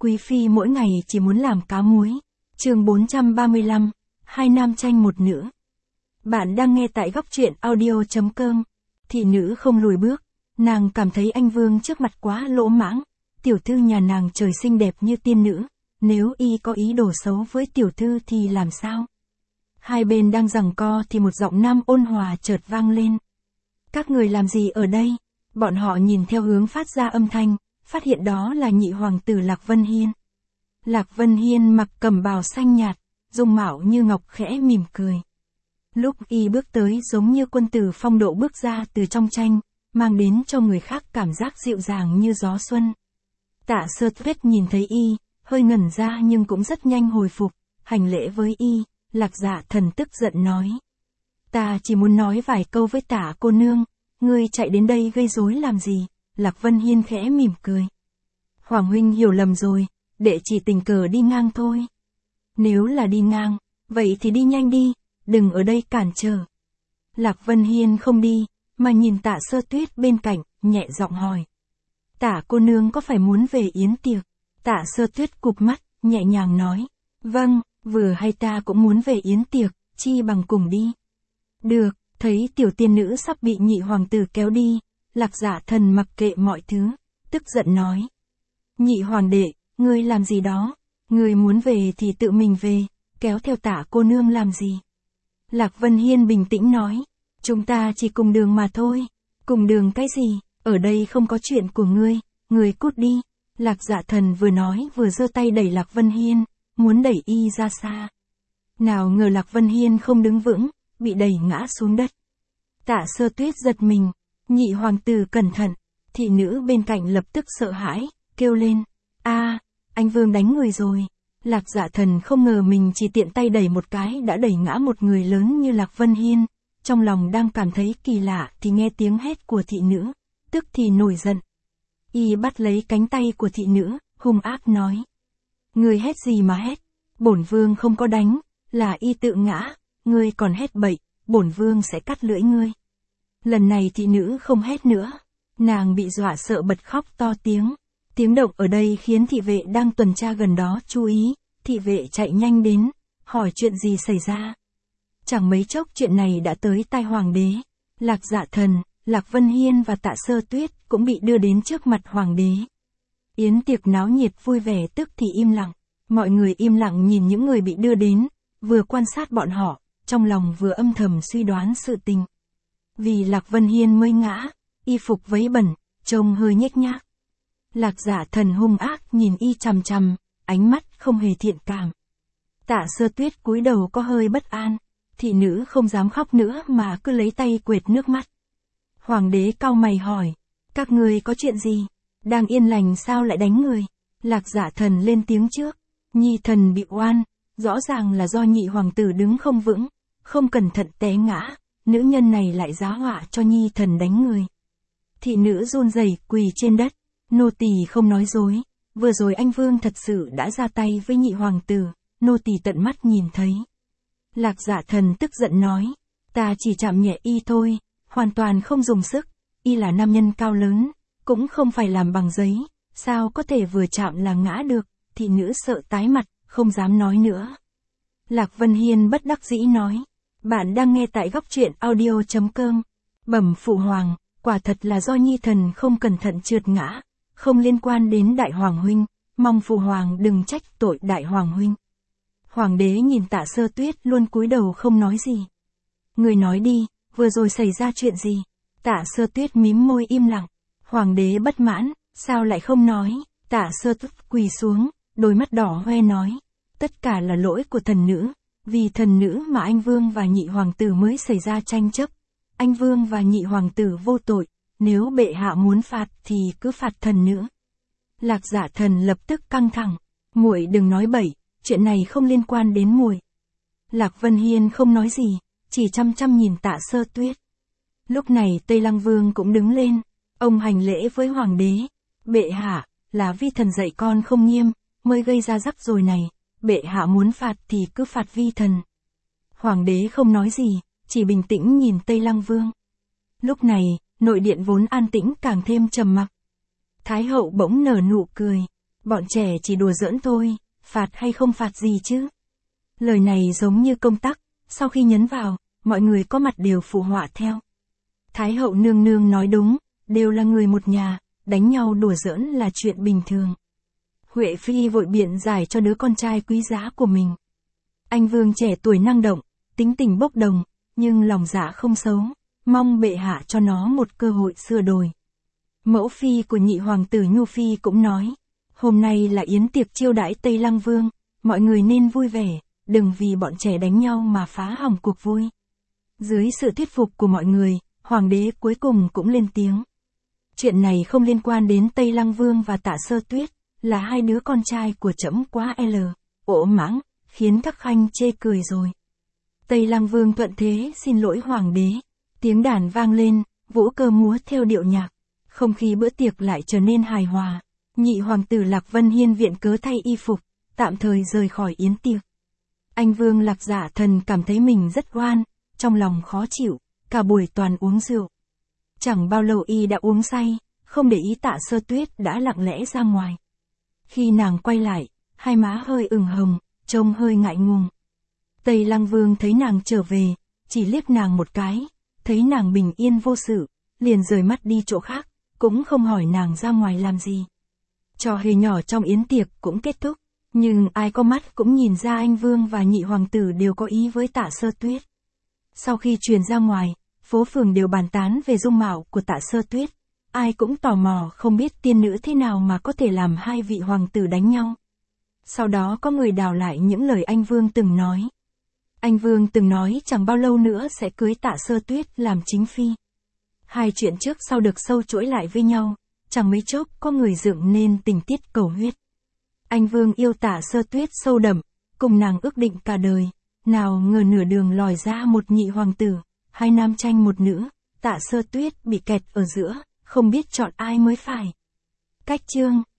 quý phi mỗi ngày chỉ muốn làm cá muối. Chương 435, hai nam tranh một nữ. Bạn đang nghe tại góc truyện audio.com. Thị nữ không lùi bước, nàng cảm thấy anh Vương trước mặt quá lỗ mãng, tiểu thư nhà nàng trời xinh đẹp như tiên nữ, nếu y có ý đồ xấu với tiểu thư thì làm sao? Hai bên đang giằng co thì một giọng nam ôn hòa chợt vang lên. Các người làm gì ở đây? Bọn họ nhìn theo hướng phát ra âm thanh, phát hiện đó là nhị hoàng tử Lạc Vân Hiên. Lạc Vân Hiên mặc cẩm bào xanh nhạt, dung mạo như ngọc khẽ mỉm cười. Lúc y bước tới giống như quân tử phong độ bước ra từ trong tranh, mang đến cho người khác cảm giác dịu dàng như gió xuân. Tạ Sơ Tuyết nhìn thấy y, hơi ngẩn ra nhưng cũng rất nhanh hồi phục, hành lễ với y. Lạc Dạ Thần tức giận nói. Ta chỉ muốn nói vài câu với Tạ cô nương, ngươi chạy đến đây gây rối làm gì? Lạc Vân Hiên khẽ mỉm cười. Hoàng huynh hiểu lầm rồi, đệ chỉ tình cờ đi ngang thôi. Nếu là đi ngang, vậy thì đi nhanh đi, đừng ở đây cản trở. Lạc Vân Hiên không đi, mà nhìn Tạ Sơ Tuyết bên cạnh, nhẹ giọng hỏi. Tạ cô nương có phải muốn về yến tiệc? Tạ Sơ Tuyết cụp mắt, nhẹ nhàng nói. Vâng, vừa hay ta cũng muốn về yến tiệc, chi bằng cùng đi. Được, thấy tiểu tiên nữ sắp bị nhị hoàng tử kéo đi, Lạc Dạ Thần mặc kệ mọi thứ, tức giận nói. Nhị hoàng đệ, ngươi làm gì đó? Ngươi muốn về thì tự mình về, kéo theo Tạ cô nương làm gì? Lạc Vân Hiên bình tĩnh nói. Chúng ta chỉ cùng đường mà thôi. Cùng đường cái gì? Ở đây không có chuyện của ngươi cút đi. Lạc Dạ Thần vừa nói vừa giơ tay đẩy Lạc Vân Hiên, muốn đẩy y ra xa. Nào ngờ Lạc Vân Hiên không đứng vững, bị đẩy ngã xuống đất. Tạ Sơ Tuyết giật mình, nhị hoàng tử cẩn thận, thị nữ bên cạnh lập tức sợ hãi, kêu lên. Anh Vương đánh người rồi. Lạc Dạ Thần không ngờ mình chỉ tiện tay đẩy một cái đã đẩy ngã một người lớn như Lạc Vân Hiên, trong lòng đang cảm thấy kỳ lạ thì nghe tiếng hét của thị nữ, tức thì nổi giận. Y bắt lấy cánh tay của thị nữ, hung ác nói. Ngươi hét gì mà hét, bổn vương không có đánh, là y tự ngã, ngươi còn hét bậy, bổn vương sẽ cắt lưỡi ngươi. Lần này thị nữ không hét nữa, nàng bị dọa sợ bật khóc to tiếng. Tiếng động ở đây khiến thị vệ đang tuần tra gần đó chú ý, thị vệ chạy nhanh đến, hỏi chuyện gì xảy ra. Chẳng mấy chốc chuyện này đã tới tai hoàng đế, Lạc Dạ Thần, Lạc Vân Hiên và Tạ Sơ Tuyết cũng bị đưa đến trước mặt hoàng đế. Yến tiệc náo nhiệt vui vẻ tức thì im lặng, mọi người im lặng nhìn những người bị đưa đến, vừa quan sát bọn họ, trong lòng vừa âm thầm suy đoán sự tình. Vì Lạc Vân Hiên mới ngã, y phục vấy bẩn, trông hơi nhếch nhác. Lạc Dạ Thần hung ác nhìn y chằm chằm, ánh mắt không hề thiện cảm. Tạ Sơ Tuyết cúi đầu có hơi bất an, thị nữ không dám khóc nữa mà cứ lấy tay quệt nước mắt. Hoàng đế cau mày hỏi, các ngươi có chuyện gì? Đang yên lành sao lại đánh người? Lạc Dạ Thần lên tiếng trước, nhi thần bị oan, rõ ràng là do nhị hoàng tử đứng không vững, không cẩn thận té ngã, nữ nhân này lại giá họa cho nhi thần đánh người. Thị nữ run rẩy quỳ trên đất, nô tỳ không nói dối, vừa rồi anh Vương thật sự đã ra tay với nhị hoàng tử, nô tỳ tận mắt nhìn thấy. Lạc Dạ Thần tức giận nói, ta chỉ chạm nhẹ y thôi, hoàn toàn không dùng sức, y là nam nhân cao lớn, cũng không phải làm bằng giấy, sao có thể vừa chạm là ngã được, thị nữ sợ tái mặt, không dám nói nữa. Lạc Vân Hiên bất đắc dĩ nói, bạn đang nghe tại góc truyện audio.com, bẩm phụ hoàng, quả thật là do nhi thần không cẩn thận trượt ngã, không liên quan đến đại hoàng huynh, mong phụ hoàng đừng trách tội đại hoàng huynh. Hoàng đế nhìn Tạ Sơ Tuyết luôn cúi đầu không nói gì. Người nói đi, vừa rồi xảy ra chuyện gì? Tạ Sơ Tuyết mím môi im lặng. Hoàng đế bất mãn, sao lại không nói? Tạ Sơ Tuyết quỳ xuống, đôi mắt đỏ hoe nói. Tất cả là lỗi của thần nữ, vì thần nữ mà anh Vương và nhị hoàng tử mới xảy ra tranh chấp. Anh Vương và nhị hoàng tử vô tội, nếu bệ hạ muốn phạt thì cứ phạt thần nữ. Lạc Dạ Thần lập tức căng thẳng, muội đừng nói bậy, chuyện này không liên quan đến muội. Lạc Vân Hiên không nói gì, chỉ chăm chăm nhìn Tạ Sơ Tuyết. Lúc này Tây Lăng Vương cũng đứng lên, ông hành lễ với hoàng đế. Bệ hạ, là vi thần dạy con không nghiêm, mới gây ra rắc rối này, bệ hạ muốn phạt thì cứ phạt vi thần. Hoàng đế không nói gì, chỉ bình tĩnh nhìn Tây Lăng Vương. Lúc này, nội điện vốn an tĩnh càng thêm trầm mặc. Thái hậu bỗng nở nụ cười, Bọn trẻ chỉ đùa giỡn thôi, phạt hay không phạt gì chứ? Lời này giống như công tắc, sau khi nhấn vào, mọi người có mặt đều phụ họa theo. Thái hậu nương nương nói đúng, đều là người một nhà, đánh nhau đùa giỡn là chuyện bình thường. Huệ Phi vội biện giải cho đứa con trai quý giá của mình. Anh vương trẻ tuổi năng động, tính tình bốc đồng, nhưng lòng dạ không xấu, mong bệ hạ cho nó một cơ hội sửa đổi. Mẫu phi của nhị hoàng tử Nhu Phi cũng nói, hôm nay là yến tiệc chiêu đãi Tây Lăng Vương, mọi người nên vui vẻ, đừng vì bọn trẻ đánh nhau mà phá hỏng cuộc vui. Dưới sự thuyết phục của mọi người, hoàng đế cuối cùng cũng lên tiếng. Chuyện này không liên quan đến Tây Lăng Vương và Tạ Sơ Tuyết, là hai đứa con trai của trẫm quá ỗ mãng, khiến các khanh chê cười rồi. Tây Lăng Vương thuận thế xin lỗi hoàng đế. Tiếng đàn vang lên, vũ cơ múa theo điệu nhạc. Không khí bữa tiệc lại trở nên hài hòa. Nhị hoàng tử Lạc Vân Hiên viện cớ thay y phục, tạm thời rời khỏi yến tiệc. Anh vương Lạc Dạ Thần cảm thấy mình rất oan, trong lòng khó chịu, cả buổi toàn uống rượu. Chẳng bao lâu y đã uống say, không để ý Tạ Sơ Tuyết đã lặng lẽ ra ngoài. Khi nàng quay lại, hai má hơi ửng hồng, trông hơi ngại ngùng. Tây Lăng Vương thấy nàng trở về, chỉ liếc nàng một cái, thấy nàng bình yên vô sự, liền rời mắt đi chỗ khác, cũng không hỏi nàng ra ngoài làm gì. Trò hề nhỏ trong yến tiệc cũng kết thúc, nhưng ai có mắt cũng nhìn ra anh Vương và nhị hoàng tử đều có ý với Tạ Sơ Tuyết. Sau khi truyền ra ngoài, phố phường đều bàn tán về dung mạo của Tạ Sơ Tuyết, ai cũng tò mò không biết tiên nữ thế nào mà có thể làm hai vị hoàng tử đánh nhau. Sau đó có người đào lại những lời anh Vương từng nói. Anh Vương từng nói chẳng bao lâu nữa sẽ cưới Tạ Sơ Tuyết làm chính phi. Hai chuyện trước sau được sâu chuỗi lại với nhau, chẳng mấy chốc có người dựng nên tình tiết cầu huyết. Anh Vương yêu Tạ Sơ Tuyết sâu đậm, cùng nàng ước định cả đời, nào ngờ nửa đường lòi ra một nhị hoàng tử, hai nam tranh một nữ, Tạ Sơ Tuyết bị kẹt ở giữa, không biết chọn ai mới phải. Cách chương